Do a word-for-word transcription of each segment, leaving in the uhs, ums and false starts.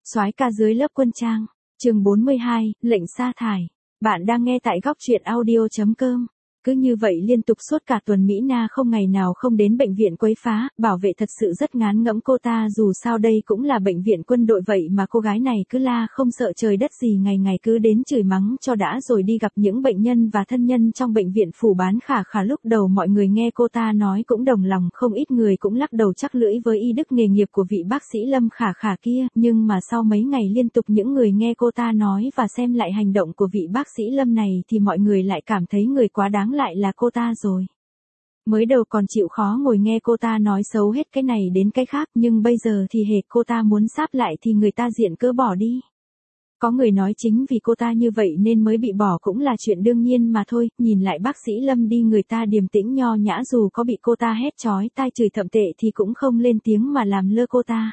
Soái ca dưới lớp quân trang, chương bốn mươi hai, lệnh sa thải. Bạn đang nghe tại góc truyện audio chấm com. Cứ như vậy liên tục suốt cả tuần Mỹ Na không ngày nào không đến bệnh viện quấy phá, bảo vệ thật sự rất ngán ngẫm cô ta, dù sao đây cũng là bệnh viện quân đội vậy mà cô gái này cứ la không sợ trời đất gì, ngày ngày cứ đến chửi mắng cho đã rồi đi gặp những bệnh nhân và thân nhân trong bệnh viện phủ bán khả khả. Lúc đầu mọi người nghe cô ta nói cũng đồng lòng, không ít người cũng lắc đầu chắc lưỡi với y đức nghề nghiệp của vị bác sĩ Lâm khả khả kia, nhưng mà sau mấy ngày liên tục những người nghe cô ta nói và xem lại hành động của vị bác sĩ Lâm này thì mọi người lại cảm thấy người quá đáng lại là cô ta rồi. Mới đầu còn chịu khó ngồi nghe cô ta nói xấu hết cái này đến cái khác, nhưng bây giờ thì hệt cô ta muốn sáp lại thì người ta diện cớ bỏ đi. Có người nói chính vì cô ta như vậy nên mới bị bỏ cũng là chuyện đương nhiên mà thôi, nhìn lại bác sĩ Lâm đi, người ta điềm tĩnh nho nhã, dù có bị cô ta hét chói tai chửi thậm tệ thì cũng không lên tiếng mà làm lơ cô ta.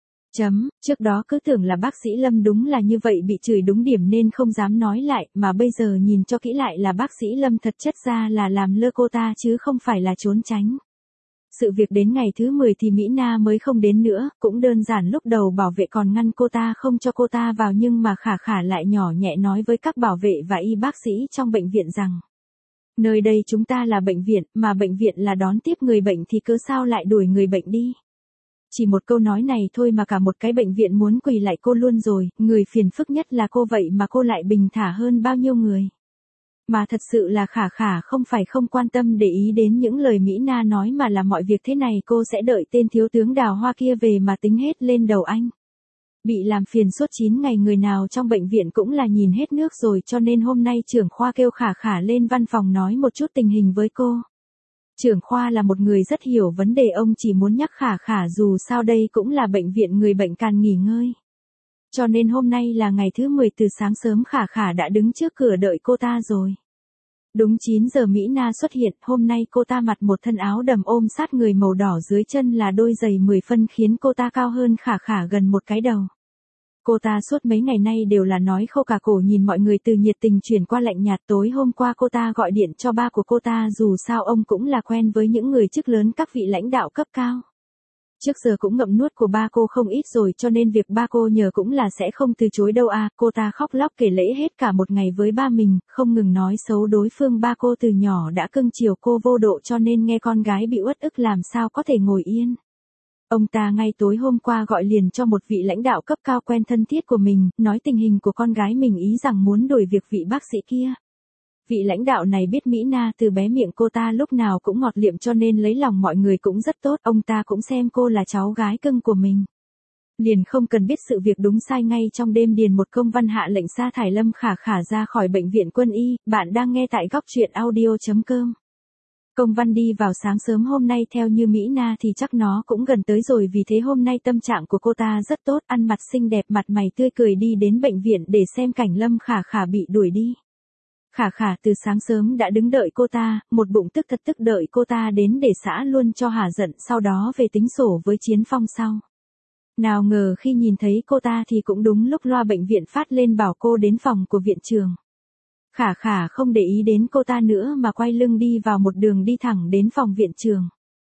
Chấm, trước đó cứ tưởng là bác sĩ Lâm đúng là như vậy, bị chửi đúng điểm nên không dám nói lại, mà bây giờ nhìn cho kỹ lại là bác sĩ Lâm thật chất ra là làm lơ cô ta chứ không phải là trốn tránh. Sự việc đến ngày thứ mười thì Mỹ Na mới không đến nữa, cũng đơn giản lúc đầu bảo vệ còn ngăn cô ta không cho cô ta vào, nhưng mà khả khả lại nhỏ nhẹ nói với các bảo vệ và y bác sĩ trong bệnh viện rằng: nơi đây chúng ta là bệnh viện, mà bệnh viện là đón tiếp người bệnh thì cớ sao lại đuổi người bệnh đi. Chỉ một câu nói này thôi mà cả một cái bệnh viện muốn quỳ lại cô luôn rồi, người phiền phức nhất là cô vậy mà cô lại bình thả hơn bao nhiêu người. Mà thật sự là khả khả không phải không quan tâm để ý đến những lời Mỹ Na nói, mà là mọi việc thế này cô sẽ đợi tên thiếu tướng Đào Hoa kia về mà tính hết lên đầu anh. Bị làm phiền suốt chín ngày người nào trong bệnh viện cũng là nhìn hết nước rồi, cho nên hôm nay trưởng khoa kêu khả khả lên văn phòng nói một chút tình hình với cô. Trưởng khoa là một người rất hiểu vấn đề, ông chỉ muốn nhắc khả khả dù sao đây cũng là bệnh viện người bệnh cần nghỉ ngơi. Cho nên hôm nay là ngày thứ mười, từ sáng sớm khả khả đã đứng trước cửa đợi cô ta rồi. Đúng chín giờ Mỹ Na xuất hiện, hôm nay cô ta mặc một thân áo đầm ôm sát người màu đỏ, dưới chân là đôi giày mười phân khiến cô ta cao hơn khả khả gần một cái đầu. Cô ta suốt mấy ngày nay đều là nói khô cả cổ, nhìn mọi người từ nhiệt tình chuyển qua lạnh nhạt. Tối hôm qua cô ta gọi điện cho ba của cô ta, dù sao ông cũng là quen với những người chức lớn, các vị lãnh đạo cấp cao. Trước giờ cũng ngậm nuốt của ba cô không ít rồi, cho nên việc ba cô nhờ cũng là sẽ không từ chối đâu à. Cô ta khóc lóc kể lễ hết cả một ngày với ba mình, không ngừng nói xấu đối phương. Ba cô từ nhỏ đã cưng chiều cô vô độ, cho nên nghe con gái bị uất ức làm sao có thể ngồi yên. Ông ta ngay tối hôm qua gọi liền cho một vị lãnh đạo cấp cao quen thân thiết của mình, nói tình hình của con gái mình, ý rằng muốn đuổi việc vị bác sĩ kia. Vị lãnh đạo này biết Mỹ Na từ bé miệng cô ta lúc nào cũng ngọt liệm, cho nên lấy lòng mọi người cũng rất tốt, ông ta cũng xem cô là cháu gái cưng của mình. Liền không cần biết sự việc đúng sai, ngay trong đêm điền một công văn hạ lệnh sa thải Lâm khả khả ra khỏi bệnh viện quân y. Bạn đang nghe tại góc truyện audio chấm com. Công văn đi vào sáng sớm hôm nay, theo như Mỹ Na thì chắc nó cũng gần tới rồi, vì thế hôm nay tâm trạng của cô ta rất tốt, ăn mặc xinh đẹp, mặt mày tươi cười đi đến bệnh viện để xem cảnh Lâm khả khả bị đuổi đi. Khả khả từ sáng sớm đã đứng đợi cô ta, một bụng tức thật tức đợi cô ta đến để xã luôn cho hả giận, sau đó về tính sổ với Chiến Phong sau. Nào ngờ khi nhìn thấy cô ta thì cũng đúng lúc loa bệnh viện phát lên bảo cô đến phòng của viện trưởng. Khả khả không để ý đến cô ta nữa mà quay lưng đi vào một đường đi thẳng đến phòng viện trưởng.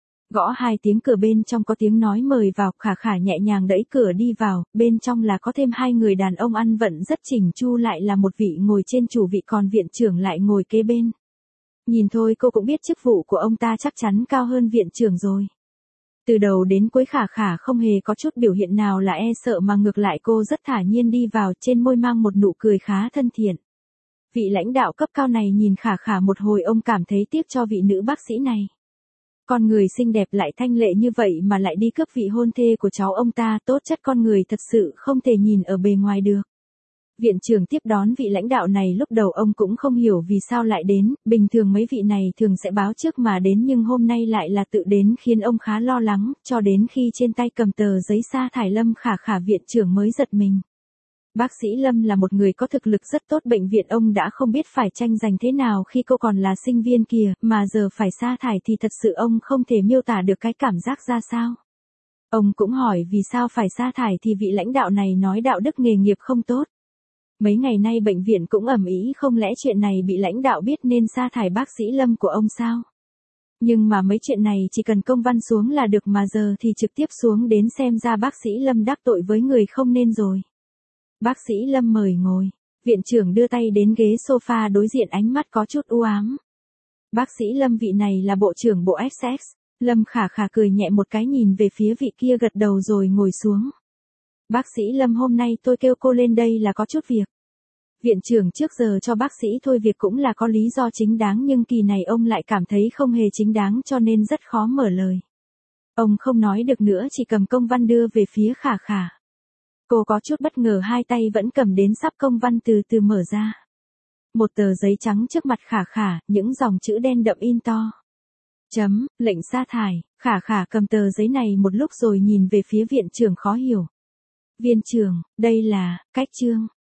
Gõ hai tiếng cửa, bên trong có tiếng nói mời vào, khả khả nhẹ nhàng đẩy cửa đi vào, bên trong là có thêm hai người đàn ông ăn vận rất chỉnh chu, lại là một vị ngồi trên chủ vị, còn viện trưởng lại ngồi kế bên. Nhìn thôi cô cũng biết chức vụ của ông ta chắc chắn cao hơn viện trưởng rồi. Từ đầu đến cuối khả khả không hề có chút biểu hiện nào là e sợ, mà ngược lại cô rất thả nhiên đi vào, trên môi mang một nụ cười khá thân thiện. Vị lãnh đạo cấp cao này nhìn khả khả một hồi, ông cảm thấy tiếc cho vị nữ bác sĩ này. Con người xinh đẹp lại thanh lệ như vậy mà lại đi cướp vị hôn thê của cháu ông ta, tốt chất con người thật sự không thể nhìn ở bề ngoài được. Viện trưởng tiếp đón vị lãnh đạo này, lúc đầu ông cũng không hiểu vì sao lại đến, bình thường mấy vị này thường sẽ báo trước mà đến, nhưng hôm nay lại là tự đến, khiến ông khá lo lắng, cho đến khi trên tay cầm tờ giấy sa thải Lâm khả khả, viện trưởng mới giật mình. Bác sĩ Lâm là một người có thực lực rất tốt, bệnh viện ông đã không biết phải tranh giành thế nào khi cô còn là sinh viên kìa, mà giờ phải sa thải thì thật sự ông không thể miêu tả được cái cảm giác ra sao. Ông cũng hỏi vì sao phải sa thải thì vị lãnh đạo này nói đạo đức nghề nghiệp không tốt. Mấy ngày nay bệnh viện cũng ầm ĩ, không lẽ chuyện này bị lãnh đạo biết nên sa thải bác sĩ Lâm của ông sao? Nhưng mà mấy chuyện này chỉ cần công văn xuống là được, mà giờ thì trực tiếp xuống đến xem ra bác sĩ Lâm đắc tội với người không nên rồi. Bác sĩ Lâm mời ngồi. Viện trưởng đưa tay đến ghế sofa đối diện, ánh mắt có chút u ám. Bác sĩ Lâm, vị này là bộ trưởng bộ ét ét. Lâm khả khả cười nhẹ một cái, nhìn về phía vị kia, gật đầu rồi ngồi xuống. Bác sĩ Lâm, hôm nay tôi kêu cô lên đây là có chút việc. Viện trưởng trước giờ cho bác sĩ thôi việc cũng là có lý do chính đáng, nhưng kỳ này ông lại cảm thấy không hề chính đáng cho nên rất khó mở lời. Ông không nói được nữa, chỉ cầm công văn đưa về phía khả khả. Cô có chút bất ngờ, hai tay vẫn cầm đến sắp công văn từ từ mở ra. Một tờ giấy trắng trước mặt khả khả, những dòng chữ đen đậm in to. Chấm, lệnh sa thải. Khả khả cầm tờ giấy này một lúc rồi nhìn về phía viện trưởng khó hiểu. Viên trưởng, đây là, cách chương.